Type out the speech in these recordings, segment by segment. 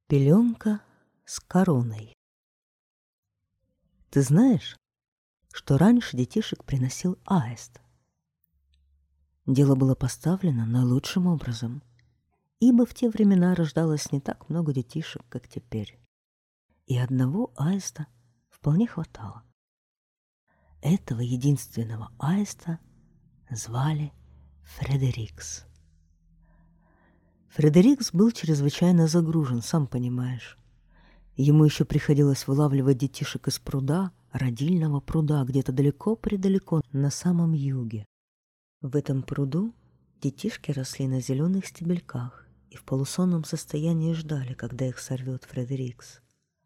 Пеленка с короной. Ты знаешь, что раньше детишек приносил аист? Дело было поставлено наилучшим образом, ибо в те времена рождалось не так много детишек, как теперь, и одного аиста вполне хватало. Этого единственного аиста звали Фредерикс. Фредерикс был чрезвычайно загружен, сам понимаешь. Ему еще приходилось вылавливать детишек из пруда, родильного пруда, где-то далеко-предалеко, на самом юге. В этом пруду детишки росли на зеленых стебельках и в полусонном состоянии ждали, когда их сорвет Фредерикс.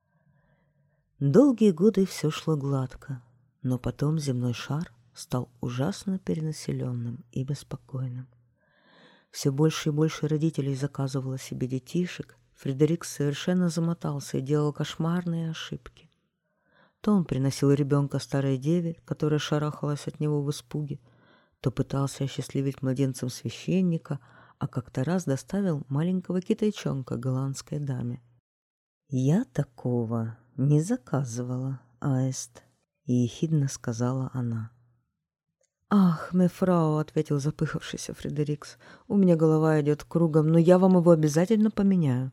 Долгие годы все шло гладко, но потом земной шар стал ужасно перенаселенным и беспокойным. Все больше и больше родителей заказывало себе детишек. Фредерикс совершенно замотался и делал кошмарные ошибки. То он приносил ребенка старой деве, которая шарахалась от него в испуге, то пытался осчастливить младенцем священника, а как-то раз доставил маленького китайчонка голландской даме. «Я такого не заказывала, аист», — ехидно сказала она. «Ах, мефрау», — ответил запыхавшийся Фредерикс, — «у меня голова идет кругом, но я вам его обязательно поменяю».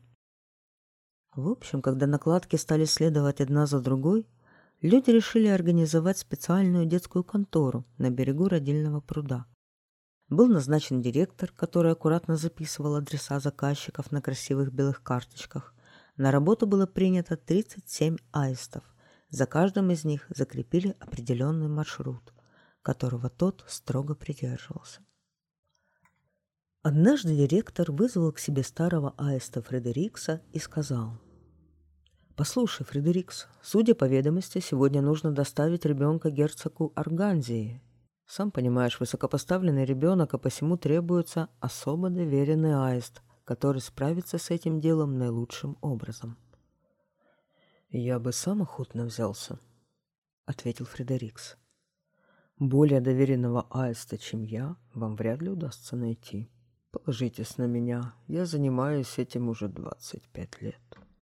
В общем, когда накладки стали следовать одна за другой, люди решили организовать специальную детскую контору на берегу родильного пруда. Был назначен директор, который аккуратно записывал адреса заказчиков на красивых белых карточках. На работу было принято 37 аистов. За каждым из них закрепили определенный маршрут, которого тот строго придерживался. Однажды директор вызвал к себе старого аиста Фредерикса и сказал: «Послушай, Фредерикс, судя по ведомости, сегодня нужно доставить ребенка герцогу Арганзии. Сам понимаешь, высокопоставленный ребенок, а посему требуется особо доверенный аист, который справится с этим делом наилучшим образом». «Я бы сам охотно взялся», — ответил Фредерикс. «Более доверенного аиста, чем я, вам вряд ли удастся найти. Положитесь на меня, я занимаюсь этим уже 25 лет».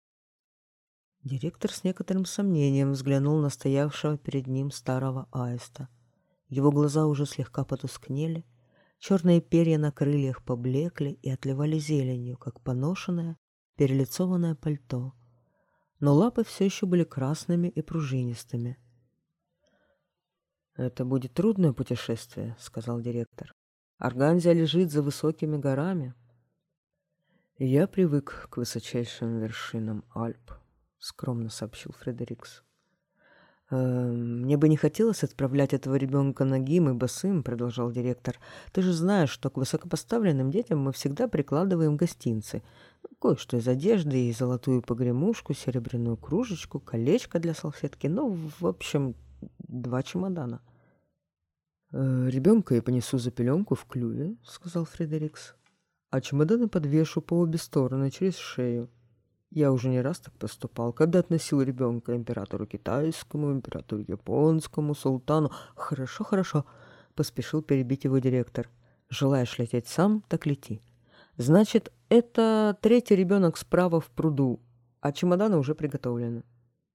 Директор с некоторым сомнением взглянул на стоявшего перед ним старого аиста. Его глаза уже слегка потускнели, черные перья на крыльях поблекли и отливали зеленью, как поношенное, перелицованное пальто. Но лапы все еще были красными и пружинистыми. «Это будет трудное путешествие», — сказал директор. «Арганзия лежит за высокими горами». «Я привык к высочайшим вершинам Альп», — скромно сообщил Фредерикс. «Мне бы не хотелось отправлять этого ребенка нагим и босым», — продолжал директор. «Ты же знаешь, что к высокопоставленным детям мы всегда прикладываем гостинцы. Кое-что из одежды, и золотую погремушку, серебряную кружечку, колечко для салфетки. Ну, в общем, 2 чемодана». «Ребенка я понесу за пеленку в клюве», — сказал Фредерикс. «А чемоданы подвешу по обе стороны, через шею. Я уже не раз так поступал, когда относил ребенка императору китайскому, императору японскому, султану». «Хорошо, хорошо», — поспешил перебить его директор. «Желаешь лететь сам, так лети. Значит, это 3-й ребенок справа в пруду, а чемоданы уже приготовлены».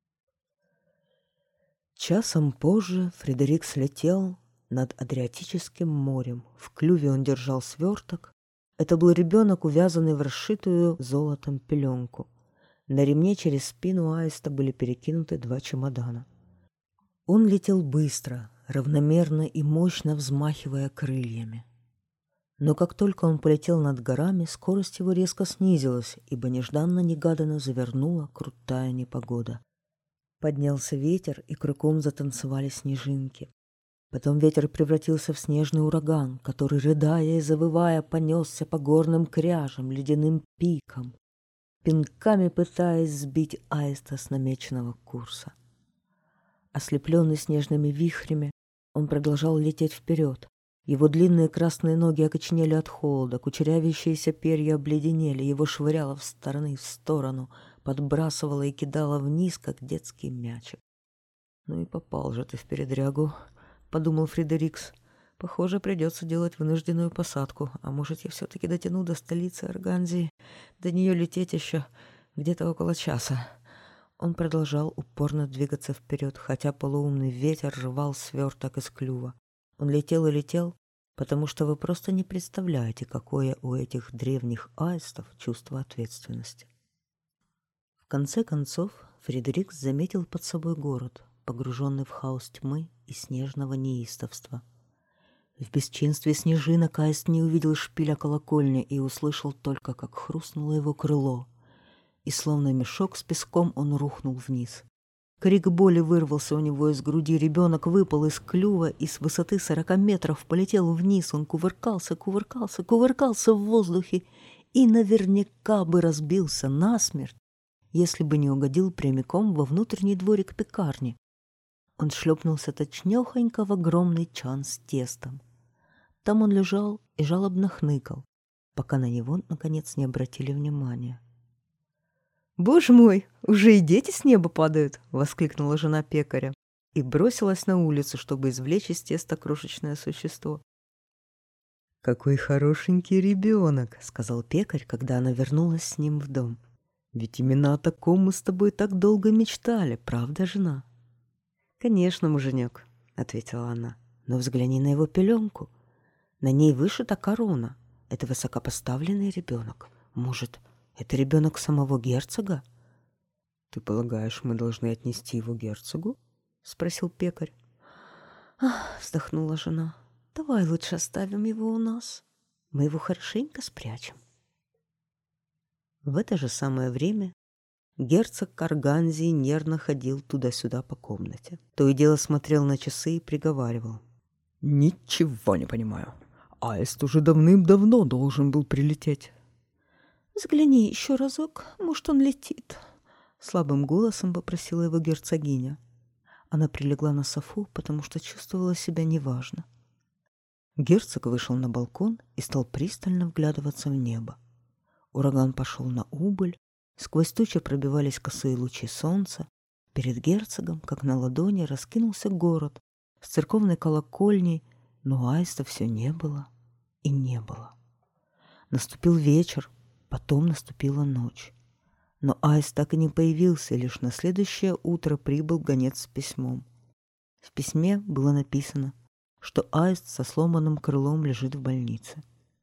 Часом позже Фредерикс летел над Адриатическим морем. В клюве он держал сверток. Это был ребенок, увязанный в расшитую золотом пеленку. На ремне через спину аиста были перекинуты 2 чемодана. Он летел быстро, равномерно и мощно взмахивая крыльями. Но как только он полетел над горами, скорость его резко снизилась, ибо нежданно-негаданно завернула крутая непогода. Поднялся ветер, и кругом затанцевали снежинки. Потом ветер превратился в снежный ураган, который, рыдая и завывая, понесся по горным кряжам, ледяным пикам, пинками пытаясь сбить аиста с намеченного курса. Ослепленный снежными вихрями, он продолжал лететь вперед. Его длинные красные ноги окоченели от холода, кучерявящиеся перья обледенели, его швыряло в стороны в сторону, подбрасывало и кидало вниз, как детский мячик. «Ну и попал же ты в передрягу», — подумал Фредерикс. «Похоже, придется делать вынужденную посадку. А может, я все-таки дотяну до столицы Арганзии? До нее лететь еще Где-то около часа. Он продолжал упорно двигаться вперед, хотя полуумный ветер рвал сверток из клюва. Он летел и летел, потому что вы просто не представляете, какое у этих древних аистов чувство ответственности. В конце концов, Фредерикс заметил под собой город, погруженный в хаос тьмы и снежного неистовства. В бесчинстве снежинок Аист не увидел шпиля колокольни и услышал только, как хрустнуло его крыло, и словно мешок с песком он рухнул вниз. Крик боли вырвался у него из груди, ребенок выпал из клюва и с высоты 40 метров полетел вниз. Он кувыркался в воздухе и наверняка бы разбился насмерть, если бы не угодил прямиком во внутренний дворик пекарни. Он шлепнулся точнёхонько в огромный чан с тестом. Там он лежал и жалобно хныкал, пока на него, наконец, не обратили внимания. «Боже мой, уже и дети с неба падают!» — воскликнула жена пекаря и бросилась на улицу, чтобы извлечь из теста крошечное существо. «Какой хорошенький ребенок!» — сказал пекарь, когда она вернулась с ним в дом. «Ведь именно о таком мы с тобой так долго мечтали, правда, жена?» «Конечно, муженек», — ответила она, — «но взгляни на его пеленку. На ней вышита корона. Это высокопоставленный ребенок. Может, это ребенок самого герцога?» «Ты полагаешь, мы должны отнести его герцогу?» — спросил пекарь. «Ах», — вздохнула жена, — «давай лучше оставим его у нас. Мы его хорошенько спрячем». В это же самое время герцог Карганзии нервно ходил туда-сюда по комнате. То и дело смотрел на часы и приговаривал: «Ничего не понимаю. Аист уже давным-давно должен был прилететь». «Взгляни еще разок, может, он летит», — слабым голосом попросила его герцогиня. Она прилегла на софу, потому что чувствовала себя неважно. Герцог вышел на балкон и стал пристально вглядываться в небо. Ураган пошел на убыль, сквозь тучи пробивались косые лучи солнца. Перед герцогом, как на ладони, раскинулся город с церковной колокольней, но аиста все не было и не было. Наступил вечер, потом наступила ночь. Но аист так и не появился, лишь на следующее утро прибыл гонец с письмом. В письме было написано, что аист со сломанным крылом лежит в больнице.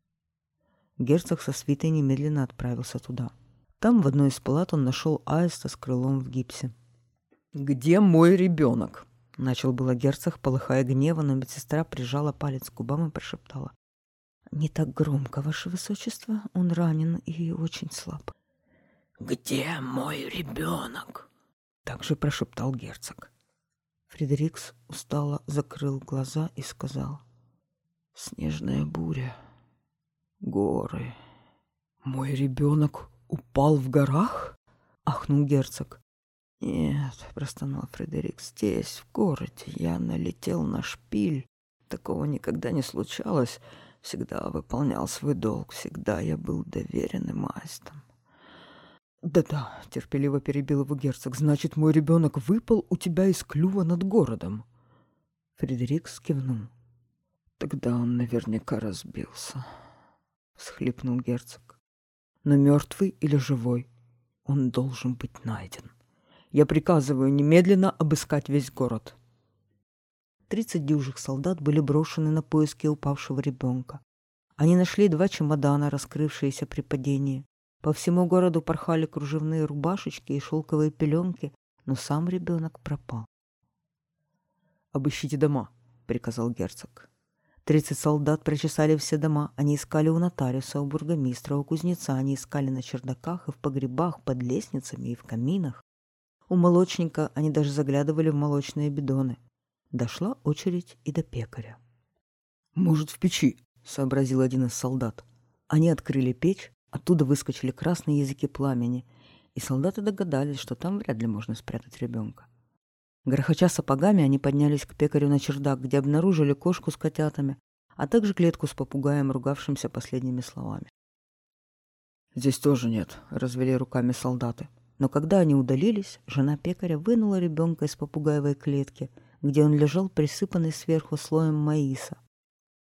Герцог со свитой немедленно отправился туда. Там в одной из палат он нашел аиста с крылом в гипсе. «Где мой ребенок?» — начал было герцог, полыхая гневом, но медсестра прижала палец к губам и прошептала: «Не так громко, ваше высочество, он ранен и очень слаб». «Где мой ребенок?» — также прошептал герцог. Фредерикс устало закрыл глаза и сказал: «Снежная буря, горы. Мой ребенок упал в горах?» — ахнул герцог. «Нет», — простонал Фредерикс, — «здесь, в городе. Я налетел на шпиль. Такого никогда не случалось. Всегда выполнял свой долг. Всегда я был доверенным аистом». «Да-да», — терпеливо перебил его герцог, — «значит, мой ребенок выпал у тебя из клюва над городом». Фредерикс кивнул. «Тогда он наверняка разбился», — всхлипнул герцог. «Но мертвый или живой, он должен быть найден. Я приказываю немедленно обыскать весь город». 30 дюжих солдат были брошены на поиски упавшего ребенка. Они нашли 2 чемодана, раскрывшиеся при падении. По всему городу порхали кружевные рубашечки и шелковые пеленки, но сам ребенок пропал. «Обыщите дома», — приказал герцог. 30 солдат прочесали все дома. Они искали у нотариуса, у бургомистра, у кузнеца. Они искали на чердаках и в погребах, под лестницами и в каминах. У молочника они даже заглядывали в молочные бидоны. Дошла очередь и до пекаря. «Может, в печи?» — сообразил один из солдат. Они открыли печь, оттуда выскочили красные языки пламени, и солдаты догадались, что там вряд ли можно спрятать ребенка. Грохоча сапогами, они поднялись к пекарю на чердак, где обнаружили кошку с котятами, а также клетку с попугаем, ругавшимся последними словами. «Здесь тоже нет», — развели руками солдаты. Но когда они удалились, жена пекаря вынула ребенка из попугаевой клетки, где он лежал присыпанный сверху слоем маиса.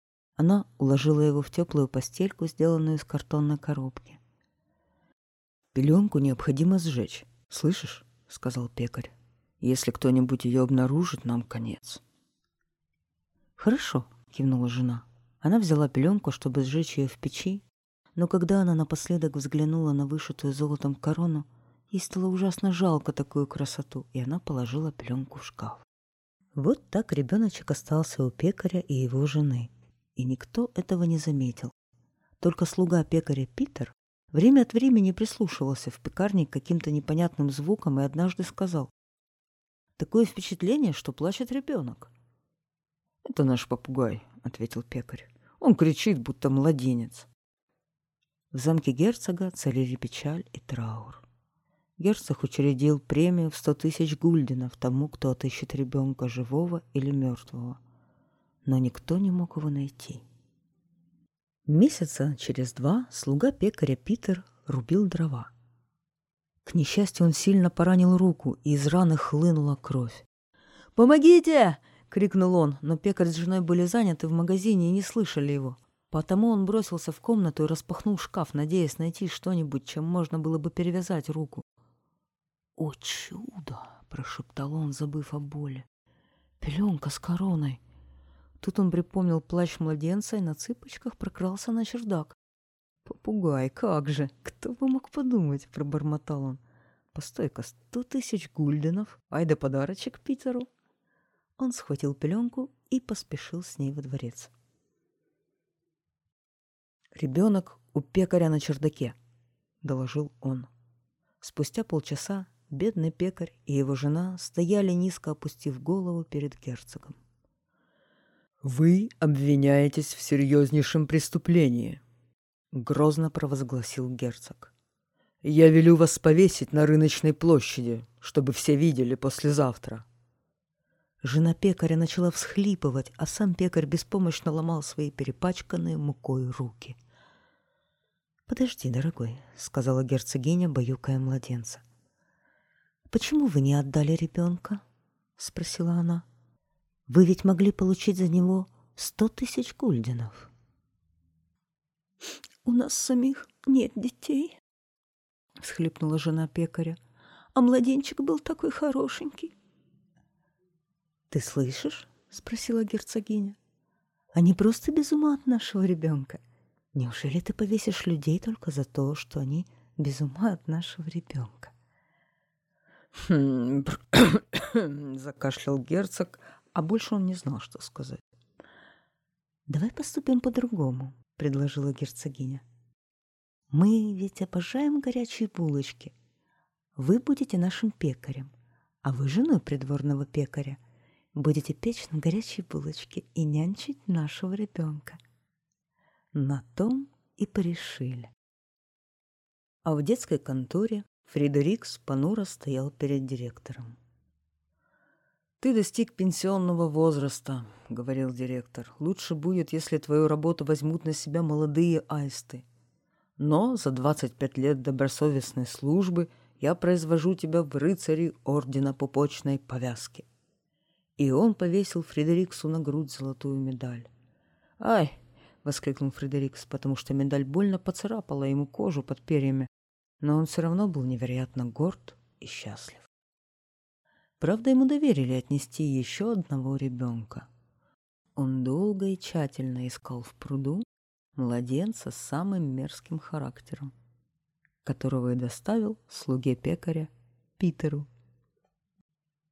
Она уложила его в теплую постельку, сделанную из картонной коробки. «Пеленку необходимо сжечь, слышишь?» — сказал пекарь. «Если кто-нибудь ее обнаружит, нам конец». «Хорошо», — кивнула жена. Она взяла пеленку, чтобы сжечь ее в печи, но когда она напоследок взглянула на вышитую золотом корону, ей стало ужасно жалко такую красоту, и она положила пеленку в шкаф. Вот так ребеночек остался у пекаря и его жены, и никто этого не заметил. Только слуга пекаря Питер время от времени прислушивался в пекарне к каким-то непонятным звукам и однажды сказал: «Такое впечатление, что плачет ребенок». «Это наш попугай», — ответил пекарь. «Он кричит, будто младенец». В замке герцога царили печаль и траур. Герцог учредил премию в 100 000 гульденов тому, кто отыщет ребенка живого или мертвого. Но никто не мог его найти. Месяца через 2 слуга пекаря Питер рубил дрова. К несчастью, он сильно поранил руку, и из раны хлынула кровь. «Помогите!» — крикнул он, но пекарь с женой были заняты в магазине и не слышали его. Потому он бросился в комнату и распахнул шкаф, надеясь найти что-нибудь, чем можно было бы перевязать руку. «О чудо!» — прошептал он, забыв о боли. «Пеленка с короной!» Тут он припомнил плащ младенца и на цыпочках прокрался на чердак. «Попугай, как же! Кто бы мог подумать?» — пробормотал он. «Постой-ка, 100 000 гульденов! Ай да подарочек Питеру!» Он схватил пеленку и поспешил с ней во дворец. «Ребенок у пекаря на чердаке», — доложил он. Спустя полчаса бедный пекарь и его жена стояли, низко опустив голову перед герцогом. «Вы обвиняетесь в серьезнейшем преступлении», — грозно провозгласил герцог. «Я велю вас повесить на рыночной площади, чтобы все видели послезавтра». Жена пекаря начала всхлипывать, а сам пекарь беспомощно ломал свои перепачканные мукой руки. «Подожди, дорогой», — сказала герцогиня, баюкая младенца. «Почему вы не отдали ребенка?» — спросила она. «Вы ведь могли получить за него 100 000 гульденов». «У нас самих нет детей», — всхлипнула жена пекаря. «А младенчик был такой хорошенький». «Ты слышишь?» — спросила герцогиня. «Они просто без ума от нашего ребенка. Неужели ты повесишь людей только за то, что они без ума от нашего ребенка?» Закашлял герцог, а больше он не знал, что сказать. «Давай поступим по-другому», — предложила герцогиня. «Мы ведь обожаем горячие булочки. Вы будете нашим пекарем, а вы женой придворного пекаря. Будете печь нам горячие булочки и нянчить нашего ребенка». На том и порешили. А в детской конторе Фредерикс понуро стоял перед директором. «Ты достиг пенсионного возраста», — говорил директор. «Лучше будет, если твою работу возьмут на себя молодые аисты. Но за 25 лет добросовестной службы я произвожу тебя в рыцари ордена пупочной повязки». И он повесил Фредериксу на грудь золотую медаль. «Ай!» — воскликнул Фредерикс, потому что медаль больно поцарапала ему кожу под перьями, но он все равно был невероятно горд и счастлив. Правда, ему доверили отнести еще одного ребенка. Он долго и тщательно искал в пруду младенца с самым мерзким характером, которого и доставил слуге пекаря Питеру.